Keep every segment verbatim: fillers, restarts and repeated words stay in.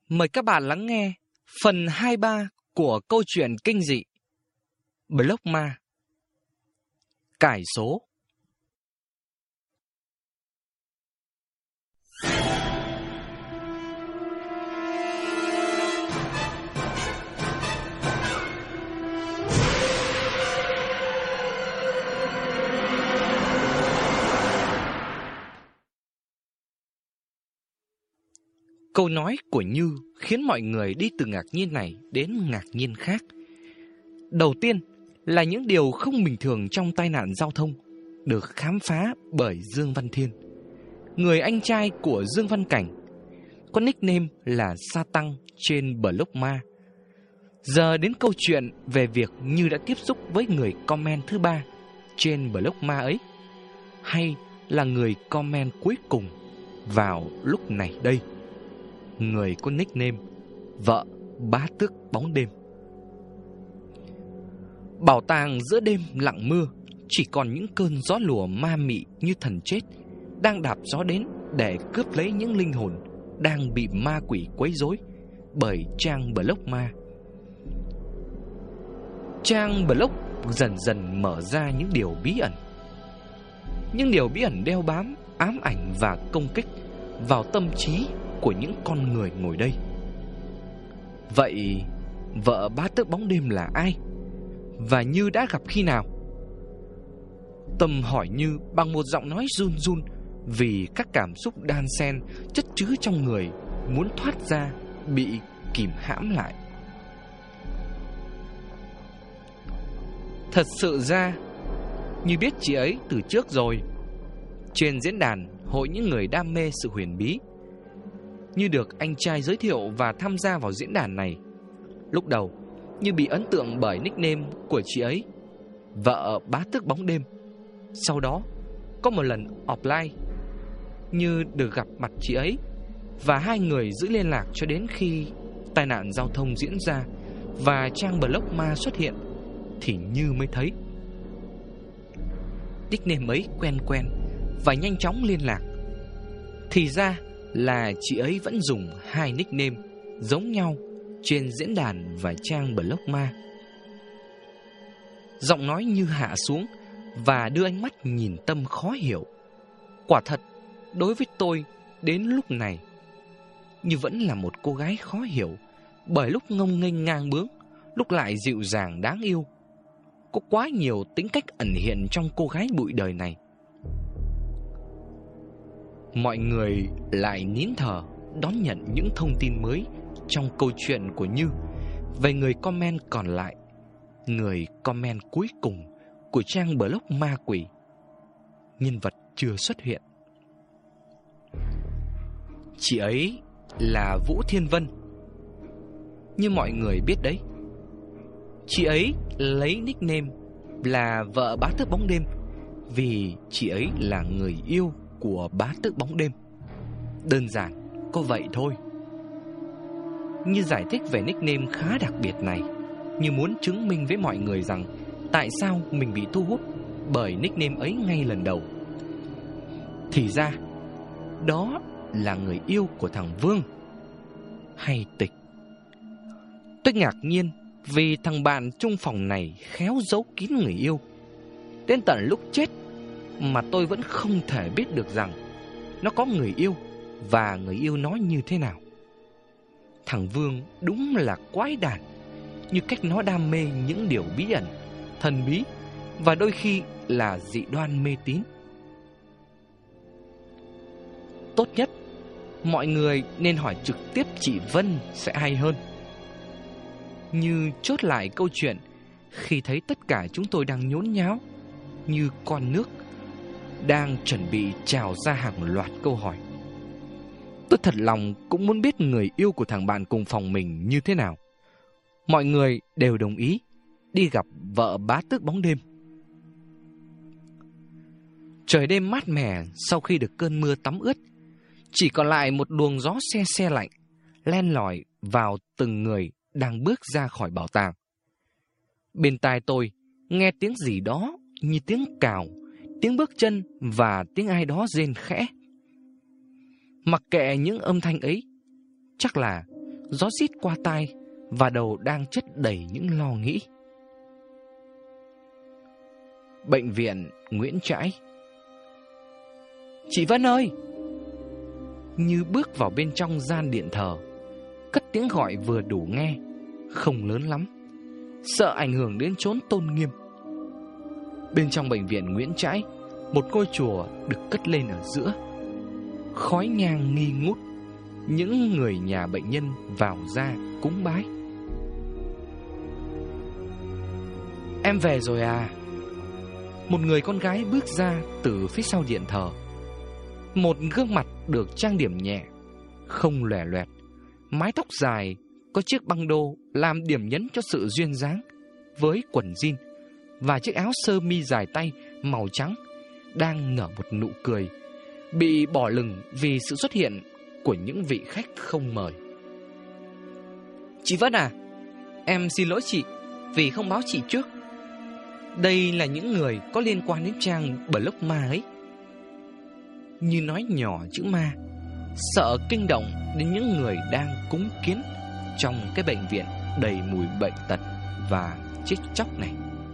Mời các bạn lắng nghe phần hai ba của câu chuyện kinh dị Block Ma. Cải số. Câu nói của Như khiến mọi người đi từ ngạc nhiên này đến ngạc nhiên khác. Đầu tiên là những điều không bình thường trong tai nạn giao thông được khám phá bởi Dương Văn Thiên, người anh trai của Dương Văn Cảnh, có nickname là Sa Tăng trên Block Ma. Giờ đến câu chuyện về việc Như đã tiếp xúc với người comment thứ ba trên Block Ma ấy, hay là người comment cuối cùng vào lúc này đây, người có nickname Vợ Bá Tước Bóng Đêm. Bảo tàng giữa đêm lặng mưa, chỉ còn những cơn gió lùa ma mị như thần chết đang đạp gió đến để cướp lấy những linh hồn đang bị ma quỷ quấy rối bởi trang Block Ma. Trang Block dần dần mở ra những điều bí ẩn, những điều bí ẩn đeo bám, ám ảnh và công kích vào tâm trí của những con người ngồi đây. Vậy vợ Bá Tước Bóng Đêm là ai? Và Như đã gặp khi nào? Tâm hỏi Như bằng một giọng nói run run vì các cảm xúc đan xen chất chứa trong người muốn thoát ra, bị kìm hãm lại. Thật sự ra, Như biết chị ấy từ trước rồi. Trên diễn đàn Hội những người đam mê sự huyền bí, Như được anh trai giới thiệu và tham gia vào diễn đàn này. Lúc đầu Như bị ấn tượng bởi nickname của chị ấy, Vợ Bá Tước Bóng Đêm. Sau đó có một lần offline, Như được gặp mặt chị ấy, và hai người giữ liên lạc cho đến khi tai nạn giao thông diễn ra và trang Block Ma xuất hiện thì Như mới thấy nickname ấy quen quen và nhanh chóng liên lạc. Thì ra là chị ấy vẫn dùng hai nickname giống nhau trên diễn đàn và trang Block Ma. Giọng nói Như hạ xuống và đưa ánh mắt nhìn Tâm khó hiểu. Quả thật, đối với tôi đến lúc này, Như vẫn là một cô gái khó hiểu, bởi lúc ngông nghênh ngang bướng, lúc lại dịu dàng đáng yêu. Có quá nhiều tính cách ẩn hiện trong cô gái bụi đời này. Mọi người lại nín thở đón nhận những thông tin mới trong câu chuyện của Như về người comment còn lại, người comment cuối cùng của trang Block Ma Quỷ. Nhân vật chưa xuất hiện. Chị ấy là Vũ Thiên Vân. Như mọi người biết đấy, chị ấy lấy nickname là Vợ Bá Tước Bóng Đêm vì chị ấy là người yêu của Bá Tước Bóng Đêm. Đơn giản có vậy thôi. Như giải thích về nickname khá đặc biệt này, Như muốn chứng minh với mọi người rằng tại sao mình bị thu hút bởi nickname ấy ngay lần đầu. Thì ra đó là người yêu của thằng Vương hay Tịch. Tôi ngạc nhiên vì thằng bạn chung phòng này khéo giấu kín người yêu. Đến tận lúc chết mà tôi vẫn không thể biết được rằng nó có người yêu và người yêu nó như thế nào. Thằng Vương đúng là quái đản, như cách nó đam mê những điều bí ẩn, thần bí và đôi khi là dị đoan mê tín. Tốt nhất mọi người nên hỏi trực tiếp chị Vân sẽ hay hơn. Như chốt lại câu chuyện khi thấy tất cả chúng tôi đang nhốn nháo như con nước đang chuẩn bị trào ra hàng loạt câu hỏi. Tôi thật lòng cũng muốn biết người yêu của thằng bạn cùng phòng mình như thế nào. Mọi người đều đồng ý đi gặp vợ Bá Tước Bóng Đêm. Trời đêm mát mẻ sau khi được cơn mưa tắm ướt, chỉ còn lại một luồng gió se se lạnh len lỏi vào từng người đang bước ra khỏi bảo tàng. Bên tai tôi nghe tiếng gì đó như tiếng cào, tiếng bước chân và tiếng ai đó rên khẽ. Mặc kệ những âm thanh ấy, chắc là Gió rít qua tai và đầu đang chất đầy những lo nghĩ. Bệnh viện Nguyễn Trãi. Chị Vân ơi! Như bước vào bên trong gian điện thờ, cất tiếng gọi vừa đủ nghe, không lớn lắm, sợ ảnh hưởng đến chốn tôn nghiêm. Bên trong bệnh viện Nguyễn Trãi, một ngôi chùa được cất lên ở giữa. Khói nhang nghi ngút, những người nhà bệnh nhân vào ra cúng bái. Em về rồi à? Một người con gái bước ra từ phía sau điện thờ. Một gương mặt được trang điểm nhẹ, không lòe loẹt, mái tóc dài, có chiếc băng đô làm điểm nhấn cho sự duyên dáng, với quần jean và chiếc áo sơ mi dài tay màu trắng, đang nở một nụ cười, bị bỏ lửng vì sự xuất hiện của những vị khách không mời. Chị Vân à, em xin lỗi chị vì không báo chị trước. Đây là những người có liên quan đến trang blog ma ấy. Như nói nhỏ chữ ma, sợ kinh động đến những người đang cúng kiến trong cái bệnh viện đầy mùi bệnh tật và chết chóc này.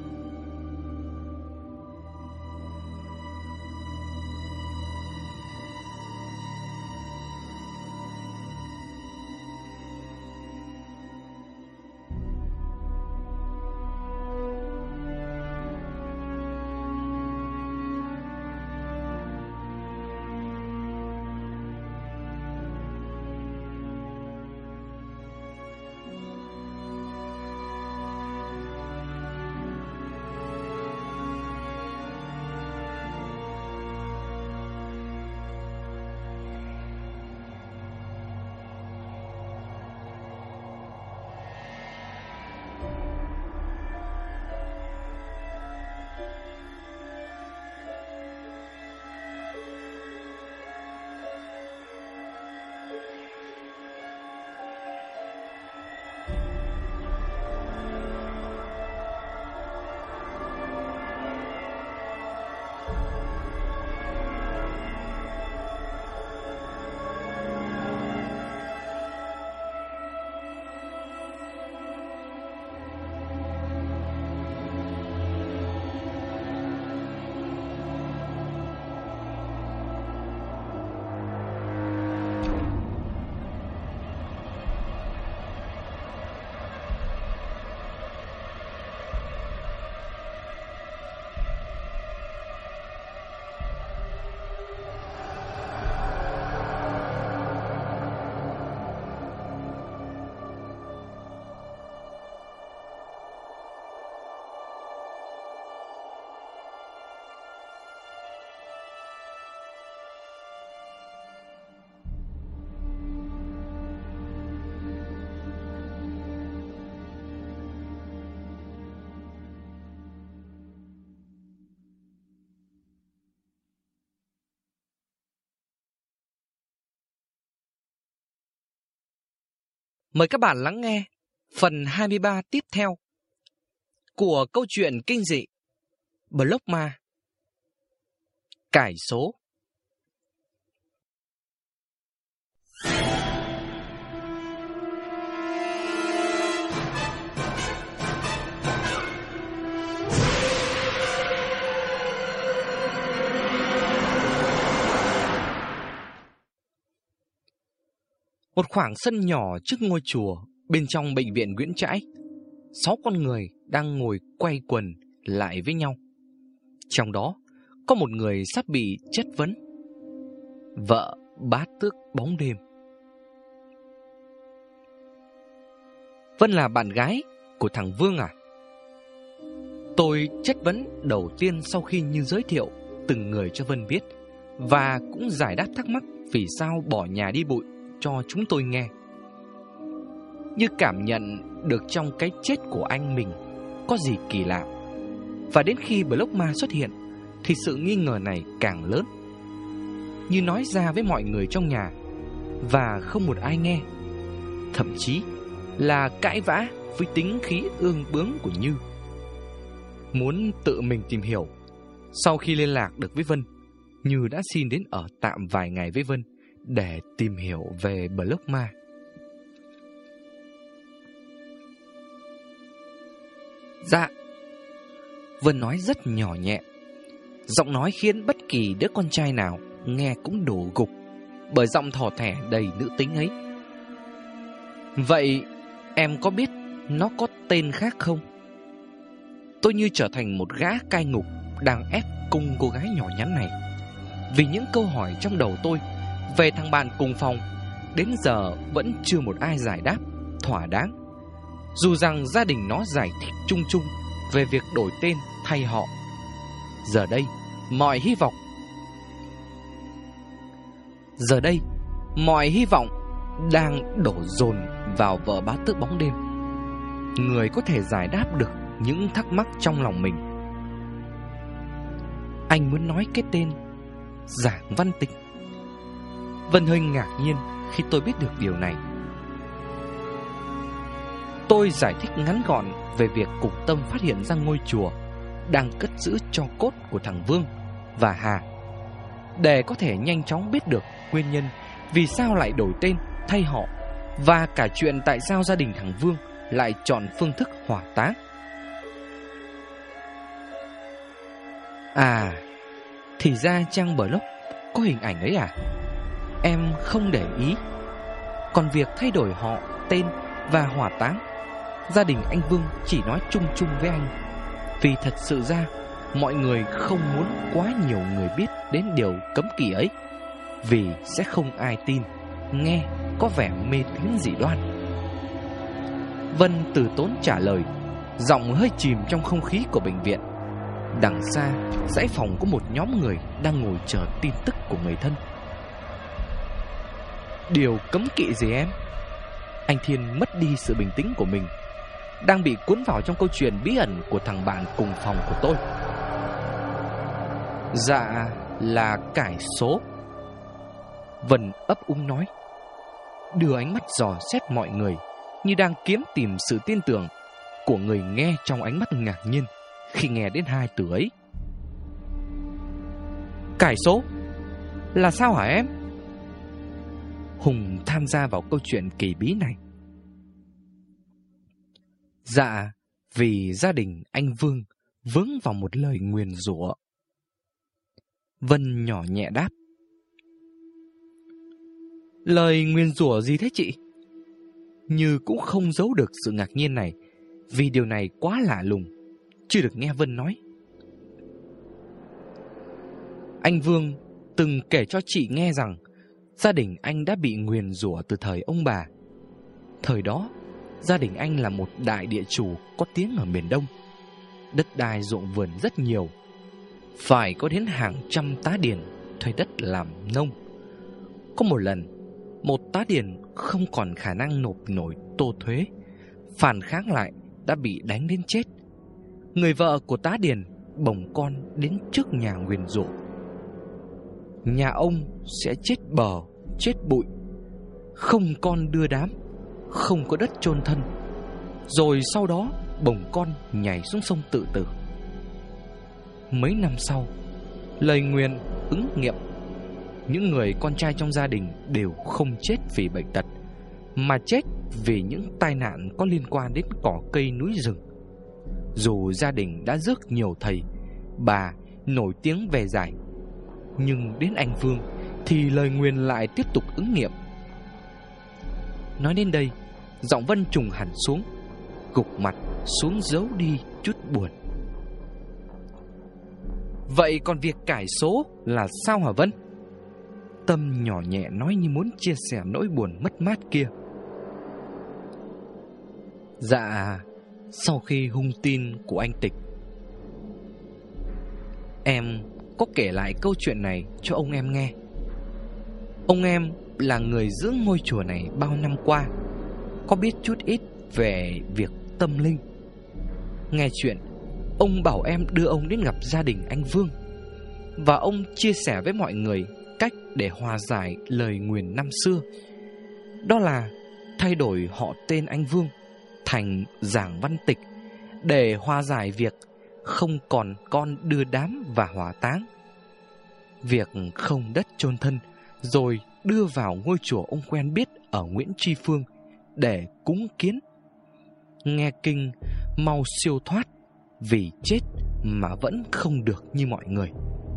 Mời các bạn lắng nghe phần hai mươi ba tiếp theo của câu chuyện kinh dị Blog Ma. Cải số. Một khoảng sân nhỏ trước ngôi chùa bên trong bệnh viện Nguyễn Trãi, sáu con người đang ngồi quay quần lại với nhau. Trong đó có một người sắp bị chất vấn. Vợ bá tước bóng đêm. Vân là bạn gái của thằng Vương à? Tôi chất vấn đầu tiên sau khi Như giới thiệu từng người cho Vân biết, và cũng giải đáp thắc mắc vì sao bỏ nhà đi bụi cho chúng tôi nghe. Như cảm nhận được trong cái chết của anh mình có gì kỳ lạ. Và đến khi Blog Ma xuất hiện thì sự nghi ngờ này càng lớn. Như nói ra với mọi người trong nhà và không một ai nghe, thậm chí là cãi vã với tính khí ương bướng của Như. Muốn tự mình tìm hiểu, sau khi liên lạc được với Vân, Như đã xin đến ở tạm vài ngày với Vân để tìm hiểu về Blog Ma. Dạ. Vân nói rất nhỏ nhẹ. Giọng nói khiến bất kỳ đứa con trai nào nghe cũng đổ gục, bởi giọng thỏ thẻ đầy nữ tính ấy. Vậy em có biết nó có tên khác không? Tôi như trở thành một gã cai ngục đang ép cung cô gái nhỏ nhắn này, vì những câu hỏi trong đầu tôi về thằng bạn cùng phòng đến giờ vẫn chưa một ai giải đáp thỏa đáng, dù rằng gia đình nó giải thích chung chung về việc đổi tên thay họ. Giờ đây mọi hy vọng Giờ đây mọi hy vọng đang đổ dồn vào vợ bá tước bóng đêm, người có thể giải đáp được những thắc mắc trong lòng mình. Anh muốn nói cái tên Giảng Văn Tịch. Vân hơi ngạc nhiên khi tôi biết được điều này. Tôi giải thích ngắn gọn về việc cục Tâm phát hiện ra ngôi chùa đang cất giữ tro cốt của thằng Vương và Hà, để có thể nhanh chóng biết được nguyên nhân vì sao lại đổi tên thay họ, và cả chuyện tại sao gia đình thằng Vương lại chọn phương thức hỏa táng. À, thì ra trang blog có hình ảnh ấy à? Em không để ý. Còn việc thay đổi họ, tên và hỏa táng, gia đình anh Vương chỉ nói chung chung với anh, vì thật sự ra mọi người không muốn quá nhiều người biết đến điều cấm kỵ ấy, vì sẽ không ai tin, nghe có vẻ mê tín dị đoan. Vân từ tốn trả lời, giọng hơi chìm trong không khí của bệnh viện. Đằng xa dãy phòng có một nhóm người đang ngồi chờ tin tức của người thân. Điều cấm kỵ gì em? Anh Thiên mất đi sự bình tĩnh của mình, đang bị cuốn vào trong câu chuyện bí ẩn của thằng bạn cùng phòng của tôi. Dạ là cải số. Vân ấp úng nói, đưa ánh mắt dò xét mọi người như đang kiếm tìm sự tin tưởng của người nghe trong ánh mắt ngạc nhiên khi nghe đến hai từ ấy. Cải số? Là sao hả em? Hùng tham gia vào câu chuyện kỳ bí này. Dạ, vì gia đình anh Vương vướng vào một lời nguyền rủa. Vân nhỏ nhẹ đáp. Lời nguyền rủa gì thế chị? Như cũng không giấu được sự ngạc nhiên này, vì điều này quá lạ lùng, chưa được nghe Vân nói. Anh Vương từng kể cho chị nghe rằng gia đình anh đã bị nguyền rủa từ thời ông bà. Thời đó, gia đình anh là một đại địa chủ có tiếng ở miền Đông. Đất đai ruộng vườn rất nhiều, phải có đến hàng trăm tá điền thuê đất làm nông. Có một lần, một tá điền không còn khả năng nộp nổi tô thuế, phản kháng lại đã bị đánh đến chết. Người vợ của tá điền bồng con đến trước nhà nguyền rủa. Nhà ông sẽ chết bờ, chết bụi, không con đưa đám, không có đất chôn thân. Rồi sau đó bồng con nhảy xuống sông tự tử. Mấy năm sau, lời nguyền ứng nghiệm. Những người con trai trong gia đình đều không chết vì bệnh tật, mà chết vì những tai nạn có liên quan đến cỏ cây núi rừng. Dù gia đình đã rước nhiều thầy, bà nổi tiếng về giải, nhưng đến anh Vương thì lời nguyền lại tiếp tục ứng nghiệm. Nói đến đây, giọng Vân trùng hẳn xuống, gục mặt xuống giấu đi chút buồn. Vậy còn việc cải số là sao hả Vân? Tâm nhỏ nhẹ nói như muốn chia sẻ nỗi buồn mất mát kia. Dạ, sau khi hung tin của anh Tịch, em có kể lại câu chuyện này cho ông em nghe. Ông em là người giữ ngôi chùa này bao năm qua, có biết chút ít về việc tâm linh. Nghe chuyện, ông bảo em đưa ông đến gặp gia đình anh Vương, và ông chia sẻ với mọi người cách để hòa giải lời nguyền năm xưa. Đó là thay đổi họ tên anh Vương thành Giảng Văn Tịch, để hòa giải việc không còn con đưa đám và hỏa táng, việc không đất chôn thân, rồi đưa vào ngôi chùa ông quen biết ở Nguyễn Tri Phương để cúng kiến. Nghe kinh mau siêu thoát vì chết mà vẫn không được như mọi người.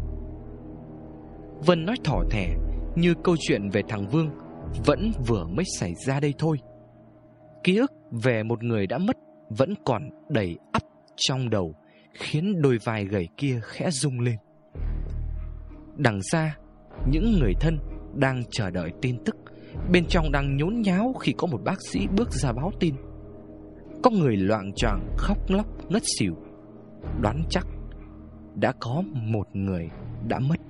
Vân nói thỏ thẻ như câu chuyện về thằng Vương vẫn vừa mới xảy ra đây thôi. Ký ức về một người đã mất vẫn còn đầy ắp trong đầu, khiến đôi vai gầy kia khẽ rung lên. Đằng xa, những người thân đang chờ đợi tin tức, bên trong đang nhốn nháo khi có một bác sĩ bước ra báo tin. Có người loạng choạng khóc lóc ngất xỉu, đoán chắc đã có một người đã mất.